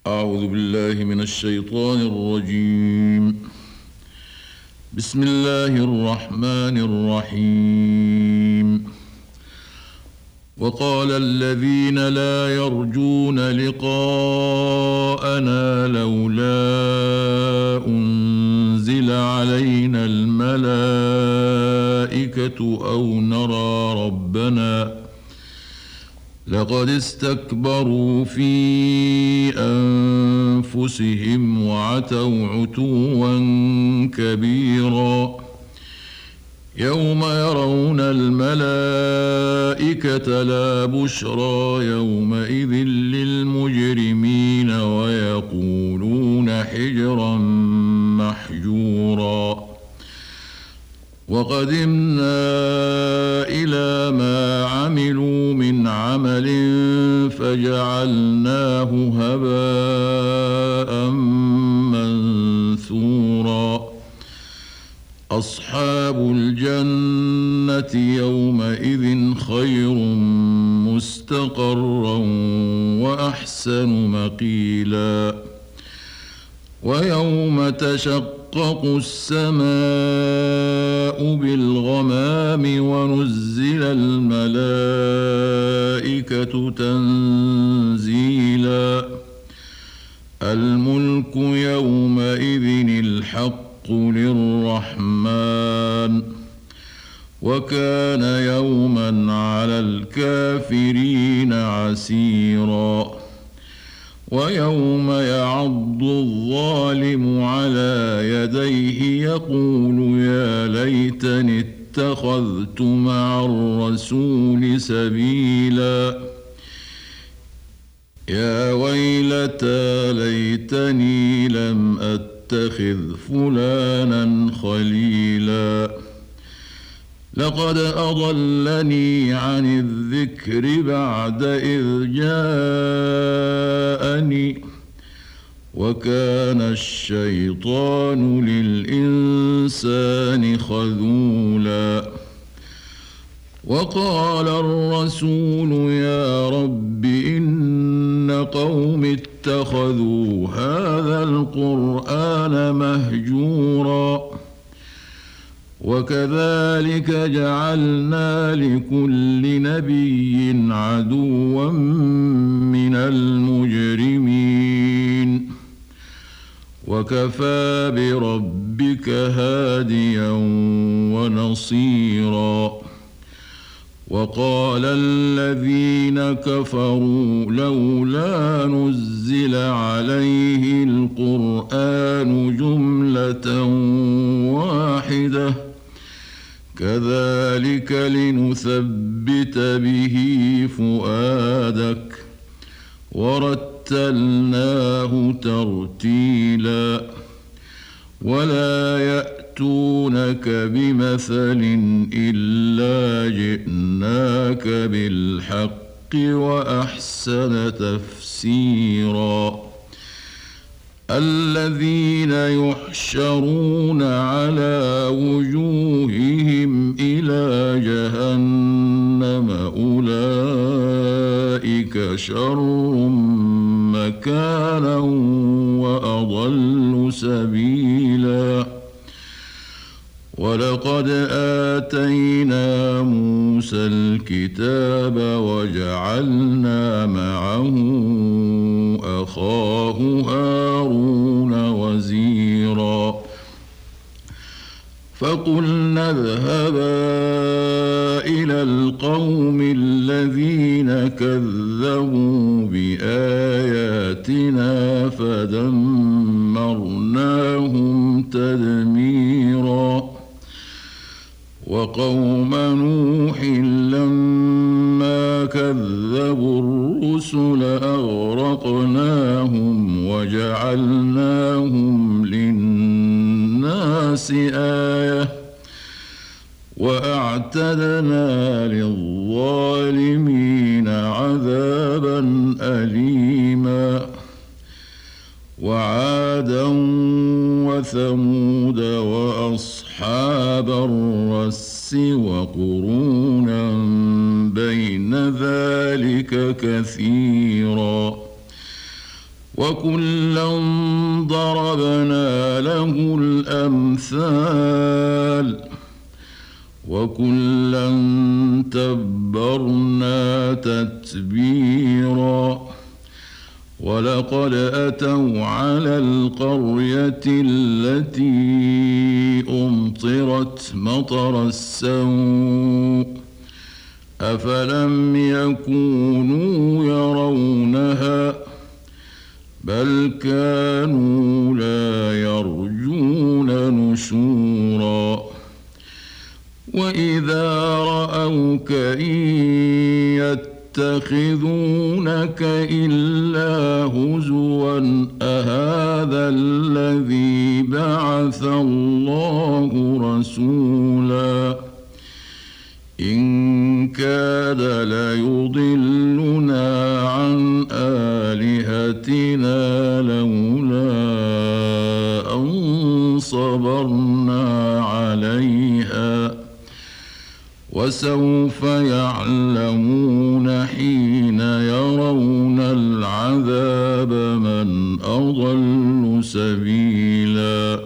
أعوذ بالله من الشيطان الرجيم. بسم الله الرحمن الرحيم. وقال الذين لا يرجون لقاءنا لولا أنزل علينا الملائكة أو نرى ربنا لقد استكبروا في أنفسهم وعتوا عتوا كبيرا. يوم يرون الملائكة لا بشرى يومئذ للمجرمين ويقولون حجرا محجورا. وقدمنا إلى ما عملوا من عمل فجعلناه هباء منثورا. أصحاب الجنة يومئذ خير مستقرا وأحسن مقيلا. ويوم تشقق السماء بالغمام ونزل الملائكة تنزيلا. الملك يومئذ الحق للرحمن وكان يوما على الكافرين عسيرا. ويوم يعض الظالم على يديه يقول يا ليتني اتخذت مع الرسول سبيلا. يا ويلتى ليتني لم أتخذ فلانا خليلا. لقد أضلني عن الذكر بعد إذ جاءني وكان الشيطان للإنسان خذولا. وقال الرسول يا رب إن قوم اتخذوا هذا القرآن مهجورا. وكذلك جعلنا لكل نبي عدوا من المجرمين وكفى بربك هاديا ونصيرا. وقال الذين كفروا لولا نزل عليه القرآن جملة واحدة كذلك لنثبت به فؤادك ورتلناه ترتيلا. ولا يأتونك بمثل إلا جئناك بالحق وأحسن تفسيرا. الذين يحشرون على وجوههم إلى جهنم أولئك شر مكانا وأضل سبيلا. ولقد آتينا موسى الكتاب وجعلنا معه أخاه هارون وزيرا. فقلنا اذهبا إلى القوم الذين كذبوا بآياتنا فدمرناهم تدميرا. وقوم نوح لما كذبوا الرسل أغرقناهم وجعلناهم للناس آية وأعتدنا للظالمين عذابا أليما. وعادا وثمود وأصحاب الرس وقرونا بين ذلك كثيرا. وكلا ضربنا له الأمثال وكلا تبرنا تتبيرا ولقد أتوا على القرية التي أمطرت مطر السوء أفلم يكونوا يرونها بل كانوا لا يرجون نشورا وإذا رأوك إن يتخذونك إلا هزوا أهذا الذي بعث الله رسولا إن كاد ليضلنا عن آلهتنا لولا أن صبرنا عليها وسوف يعلمون حين يرون العذاب من أضل سبيلا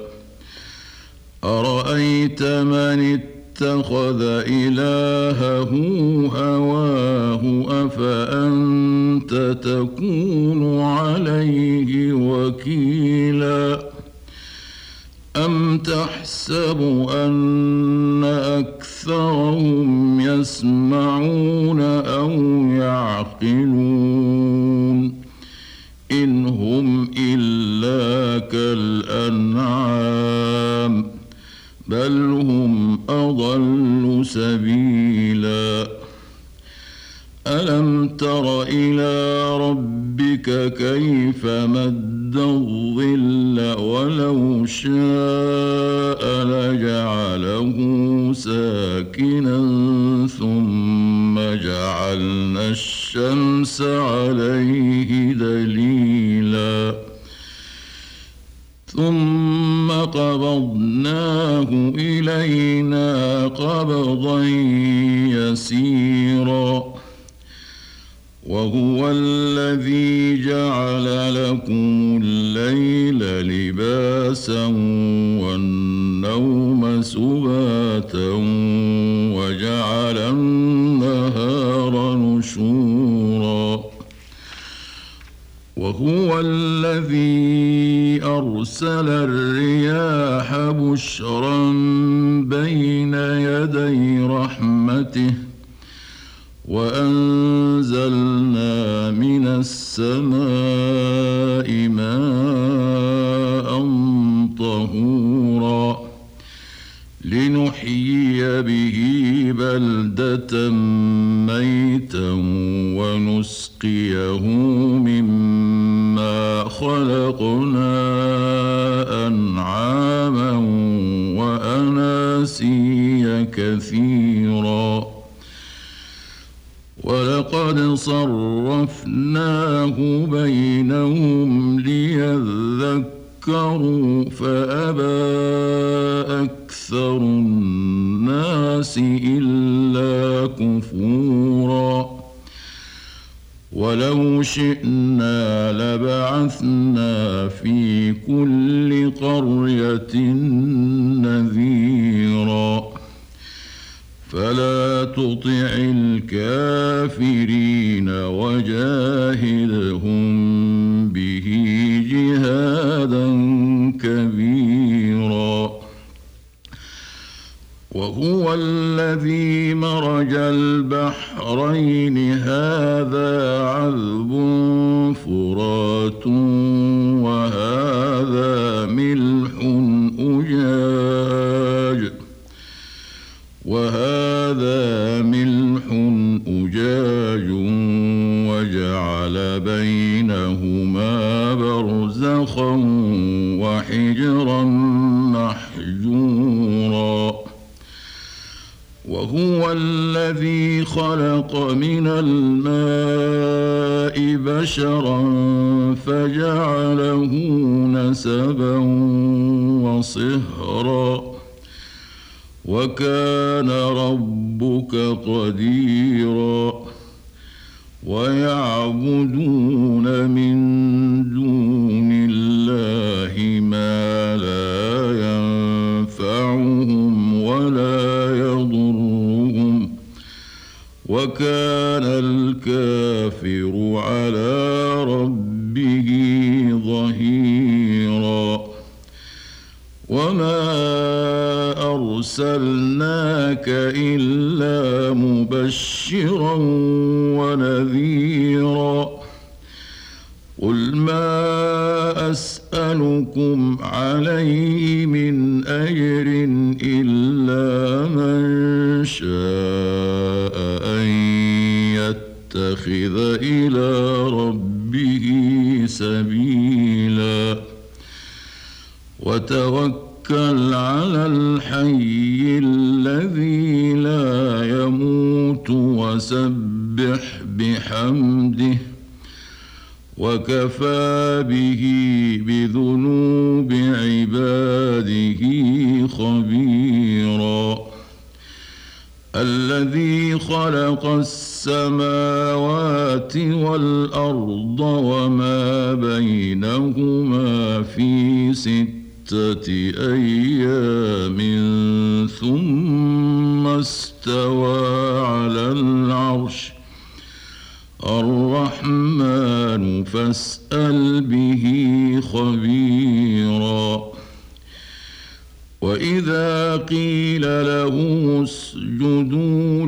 أرأيت من اتخذ إلهه هواه أفأنت تكون عليه وكيلا أم تحسب أن أكثرهم يسمعون أو يعقلون إن هم إلا كالأنعام بل هم أضل سبيلا ألم تر إلى ربك كيف مد الظل ولو شاء لجعله ساكنا ثم جعلنا الشمس عليه دليلا ثم قبضناه إلينا قبضا يسيرا وهو الذي جعل لكم الليل لباسا والنوم سباتا وجعل النهار نشورا وهو الذي أرسل الرياح بشرا بين يدي رحمته وأنزلنا من السماء ماء طهورا لنحيي به بلدة ميتا ونسقيه مما خلقنا أنعاما وأناسيا كثيرا ولقد صرفناه بينهم ليذكروا فأبى أكثر الناس إلا كفورا ولو شئنا لبعثنا في كل قرية نذيرا فلا تطع الكافرين وجاهدهم به جهادا كبيرا وهو الذي مرج البحرين هذا عذب فرات وهذا ملح أجاج وجعل بينهما برزخا وحجرا محجورا وهو الذي خلق من الماء بشرا فجعله نسبا وصهرا وكان ربك قديرا ويعبدون من دون به ظهيرا وما أرسلناك إلا مبشرا ونذيرا قل ما أسألكم عليه من أجر إلا من شاء أن يتخذ إلى ربه سبيلا وتوكل على الحي الذي لا يموت وسبح بحمده وكفى به بذنوب عباده خبيرا الذي خلق السماوات والأرض وما بينهما في 6 أيام ثم استوى على العرش الرحمن فاسأل به خبيرا وإذا قيل لهم اسجدوا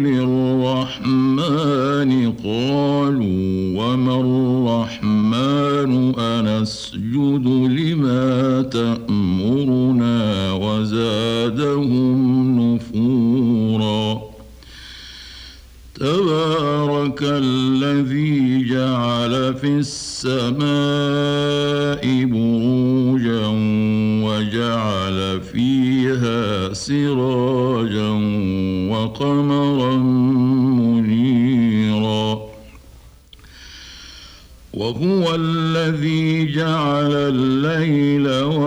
للرحمن قالوا وما الرحمن أنسجد لما تأمرنا وزادهم نفورا تبارك الذي جعل في السماء بروجا وجعل فيها سراجا وقمرا منيرا وهو الذي جعل الليل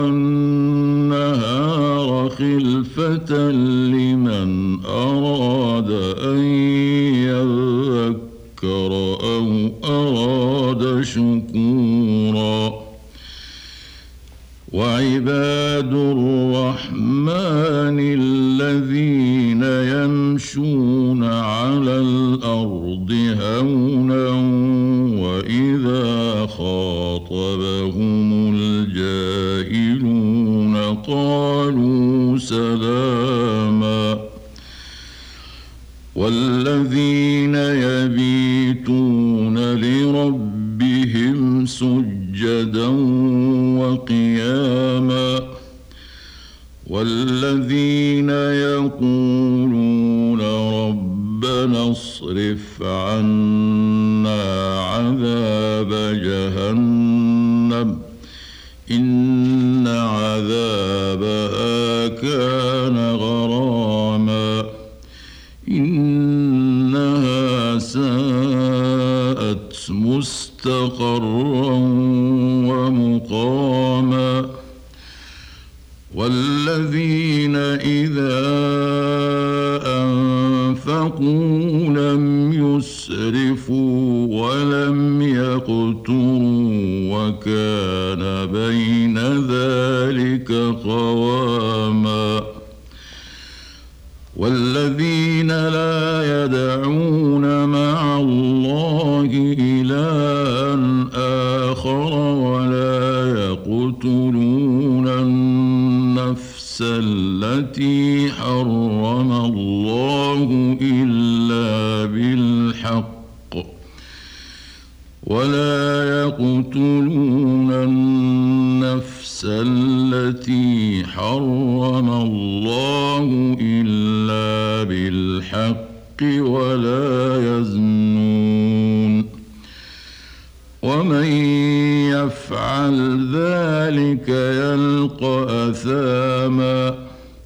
والنهار خلفة لمن أراد أن يذكر أو أراد شكورا وعباد الرحمن الذين يمشون على الأرض هونا وإذا خاطبهم الجاهلون قالوا سلاما والذين يبيتون لربهم سجدا وقياما والذين يقولون ربنا اصرف عنا عذاب جهنم إن عذابها كان غراما إنها ساءت مستقرا ومقاما والذين إذا أنفقوا لم يسرفوا ولم يقتروا وكان بين ذلك قواما والذين لا يدعون مع الله إلها آخر ولا يقتلون النفس التي حرم الله إلا بالحق ولا يقتلون النفس التي حرم الله إلا بالحق ولا يزنون ومن يفعل ذلك يلقى أثاما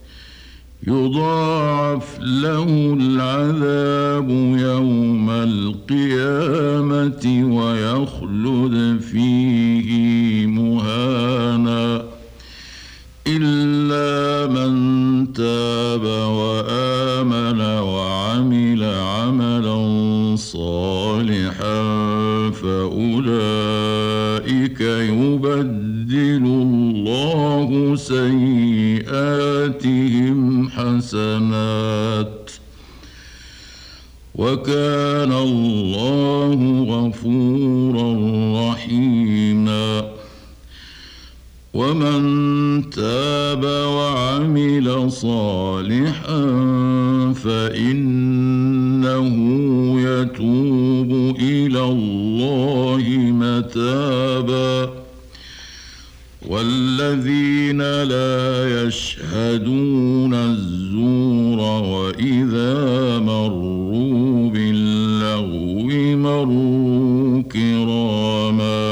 يضاعف له العذاب يوم القيامة ويخلد فيه مهانا إلا من تاب وآمن وعمل عملا صالحا فأولئك يبدل الله سيئاتهم حسنات وكان الله غفورا رحيما ومن تاب وعمل صالحا فإنه يتوب إلى الله متابا والذين لا يشهدون الزور وإذا مروا باللغو مروا كراما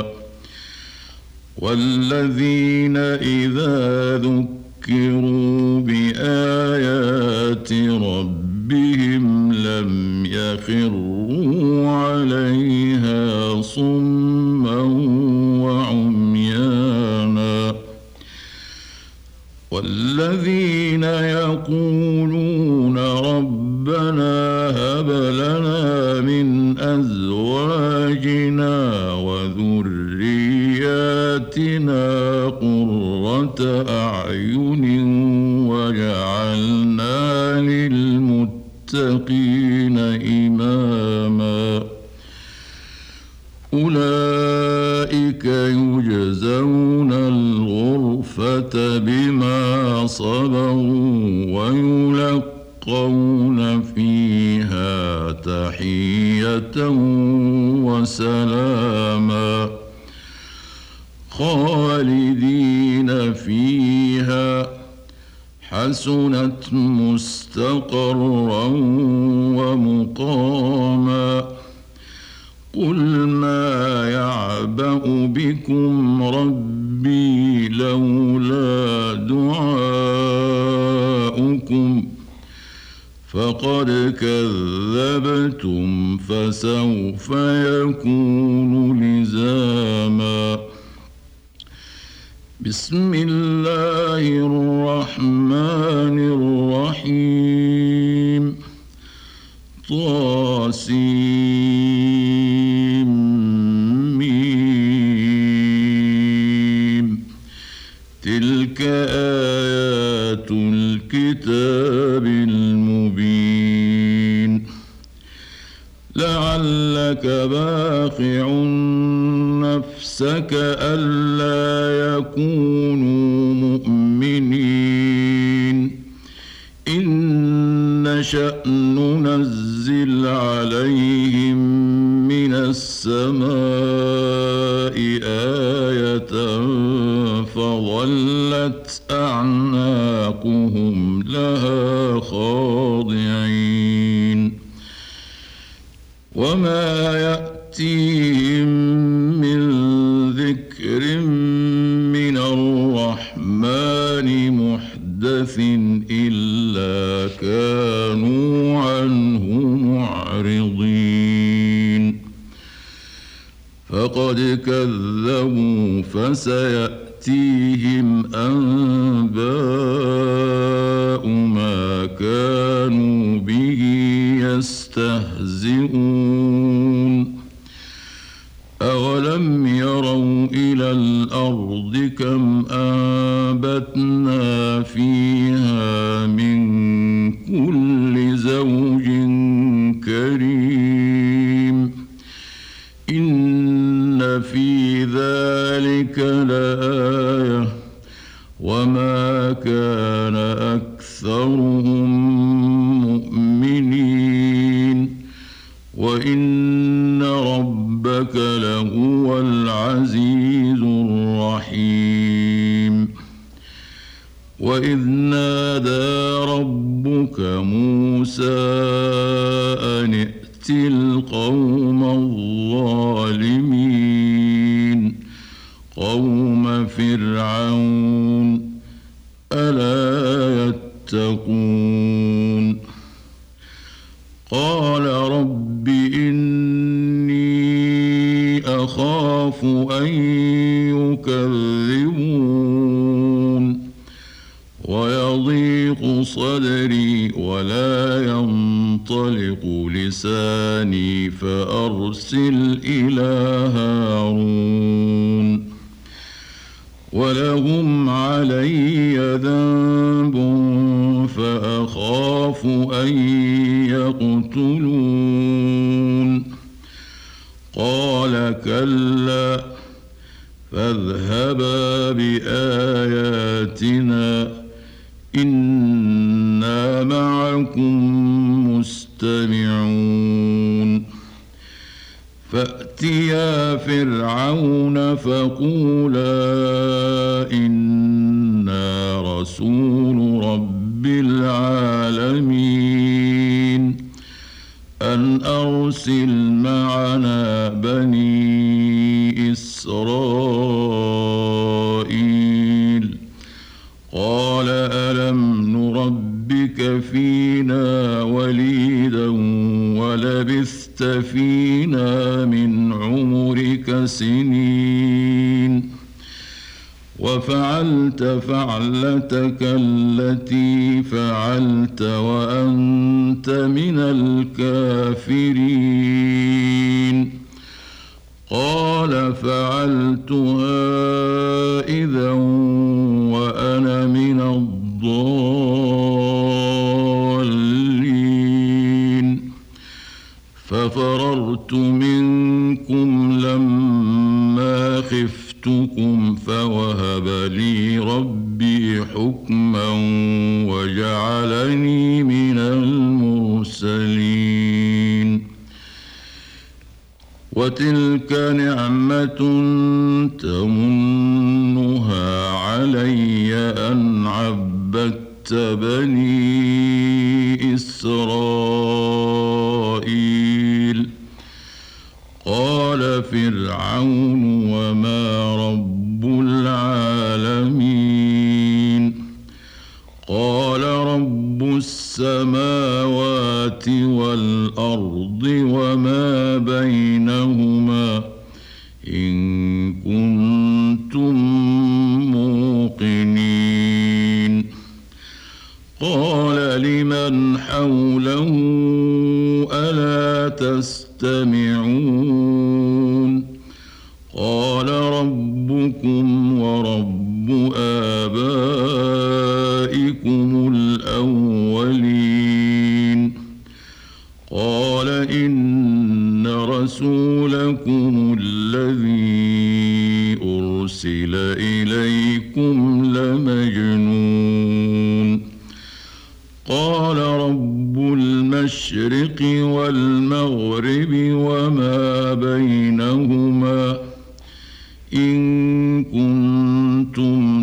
والذين إذا ذكروا بآيات ربهم لم يخروا عليها صما وعميانا والذين يقولون ربنا هب لنا من أزواجنا وذرياتنا قرة أعين وجعلنا للمتقين إماما أولئك يجزون الغرفة بما صبروا ويلقون فيها تحية وسلاما خالدين فيها حسنت مستقرا ومقاما قل ما يعبأ بكم ربي لولا دعاؤكم فقد كذبتم فسوف يكون لزاما بسم الله الرحمن الرحيم طاسيم تلك آيات الكتاب المبين لعلك باخع نفسك ألا يكونوا مؤمنين إن نشأ ننزل عليهم من السماء آية فظلت أعناقهم لها خاضعين وما يأتيهم من ذكر من الرحمن محدث إلا كانوا عنه معرضين فقد كذبوا فسيأتيهم أنباء ما كانوا به يستهزئون أولم يروا إلى الأرض كم أنبتنا فيها من كل زوج كريم إن في ذلك لآية وما كان أكثرهم مؤمنين وإن ربك لهو العزيز الرحيم وإذ نادى ربك موسى أن ائت القوم الظالمين قوم فرعون ألا يتقون قال رب إني أخاف أن يكذبون ويضيق صدري ولا ينطلق لساني فأرسل إلى هارون ولهم علي ذنب فأخاف أن يقتلون كلا فاذهبا بآياتنا إنا معكم مستمعون فأتيا فرعون فقولا إنا رسول رب العالمين أن أرسل معنا بني إسرائيل قال ألم نربك فينا وليدا ولبثت فينا من عمرك سنين وفعلت فعلتك التي فعلت وأنت من الكافرين قال فعلتها إذا وأنا من الضالين ففررت منكم لما خفتكم فوهب لي ربي حكما وجعلني من المرسلين وتلك نعمة تمنها علي أن عبدت بني إسرائيل قال فرعون وما رب العالمين قال رب السماوات والأرض وما بينهما إن كنتم موقنين قال لمن حوله ألا تستمعون قال ربكم ورب آبائكم الأولين قال إن رسولكم الذي أرسل إليكم لمجنون قال رب المشرق والمغرب وما بينهما إن كنتم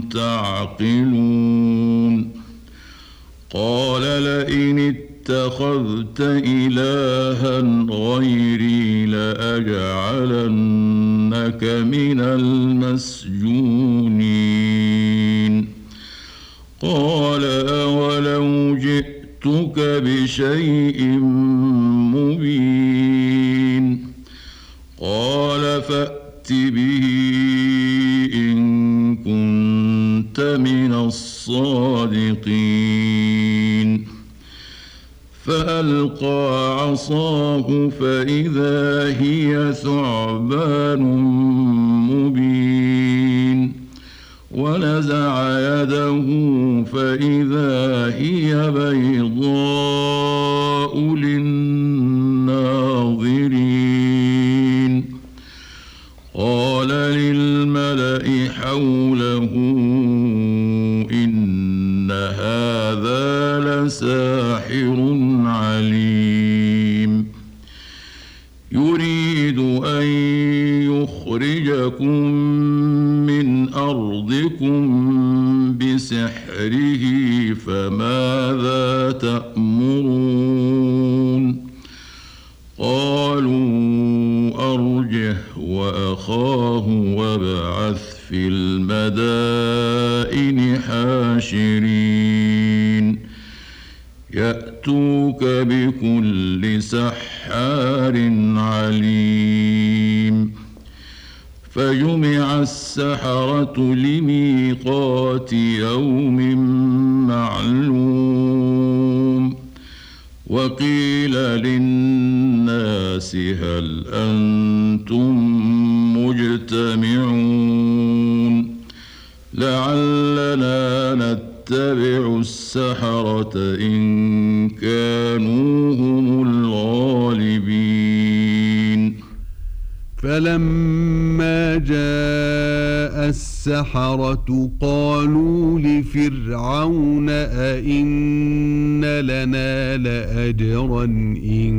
تعقلون قال لئن اتخذت إلها غيري لأجعلنك من المسجونين قال أولو جئتك بشيء مبين قال فأت به إن كنت من الصادقين فألقى عصاه فإذا هي ثعبان مبين ونزع يده فإذا هي بيضاء للناظرين قال للملأ حوله إن هذا لساحر عليم يريد أن يخرجكم من أرضكم بسحره فماذا تأمرون قالوا أرجه وأخاه وابعث في المدائن حاشرين يأتوك بكل سحار عليم فجمع السحرة لميقات يوم معلوم وقيل للناس هل أنتم مجتمعون لعلنا نتبع السحرة إن كانوا هم الغالبين فلما جاء السحرة قالوا لفرعون أئن لنا لأجرا إن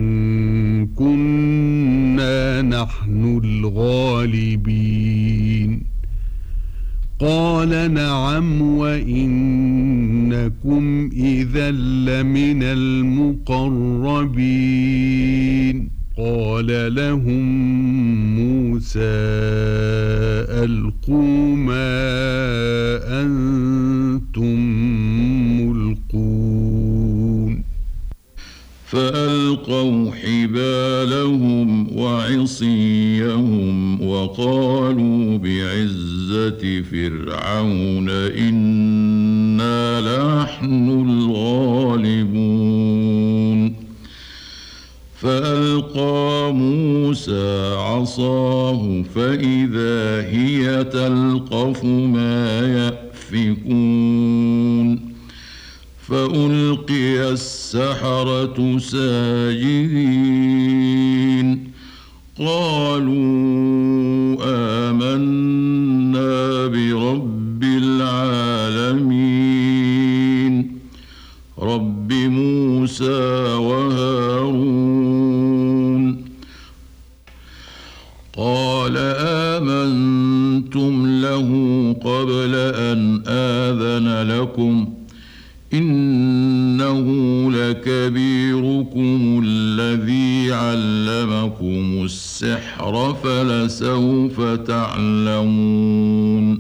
كنا نحن الغالبين قال نعم وإنكم إذا لمن المقربين قال لهم موسى ألقوا ما أنتم ملقون فألقوا حبالهم وعصيهم وقالوا بعزة فرعون إنا نحن الغالبون فألقى موسى عصاه فإذا هي تلقف ما يأفكون فألقي السحرة ساجدين قالوا آمنا برب العالمين رب موسى وهارون قال آمنتم له قبل أن آذن لكم إنه لكبيركم الذي علمكم السحر فلسوف تعلمون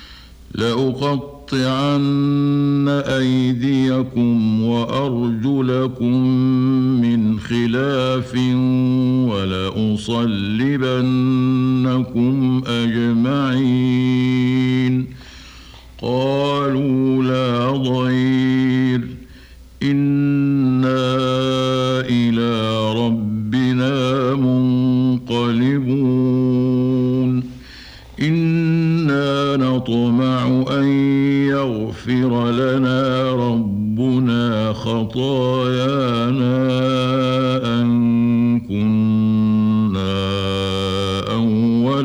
لأقطعن أيديكم وأرجلكم من خلاف ولأصلبنكم أجمعين قالوا لا ضير إنا إلى ربنا منقلبون إنا نطمع أن يغفر لنا ربنا خطايانا أن كنا أول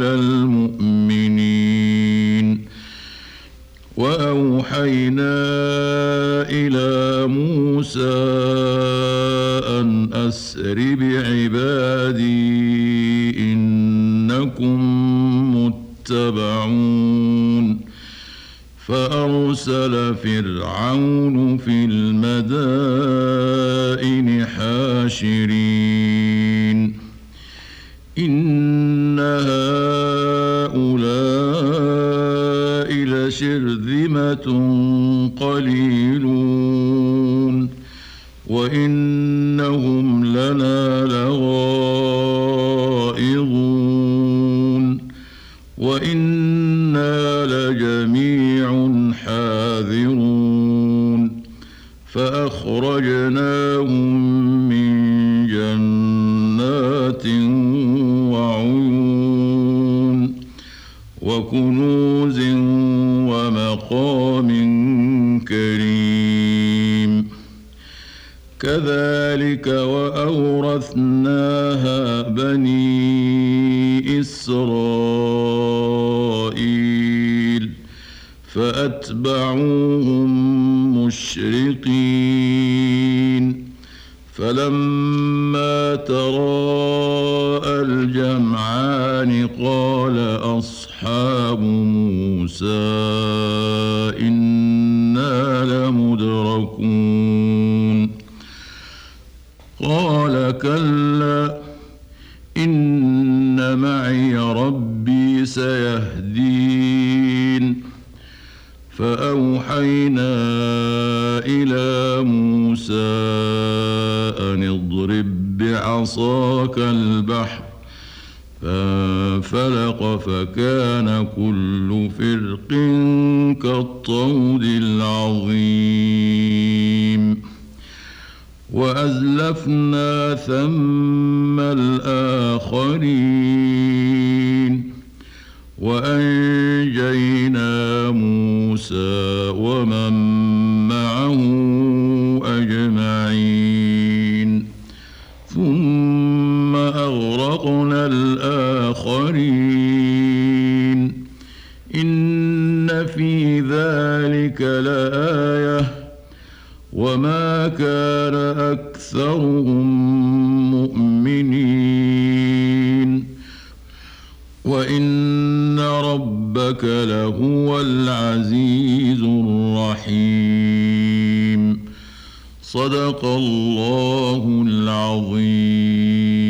المؤمنين وأوحينا إلى موسى أن أسر بعبادي إنكم متبعون فأرسل فرعون في المدائن حاشرين إن هؤلاء لشرذمة قليلون وإنهم لنا لغائظون وإنا لجميع حاذرون فأخرجناهم من جنات وعيون وكنوز ومقام كريم كذلك وأورثناها بني إسرائيل فأتبعوهم مشرقين فلما تراءى الجمعان قال أصحاب موسى إنا لمدركون قال كلا إن معي ربي سيهدين فأوحينا إلى موسى أن اضرب بعصاك البحر فانفلق فكان كل فرق كالطود العظيم وأزلفنا ثم الآخرين وأنجينا موسى ومن معه أجمعين ثم أغرقنا الآخرين الآخرين إن في ذلك لآية وما كان أكثرهم مؤمنين وإن ربك لهو العزيز الرحيم صدق الله العظيم.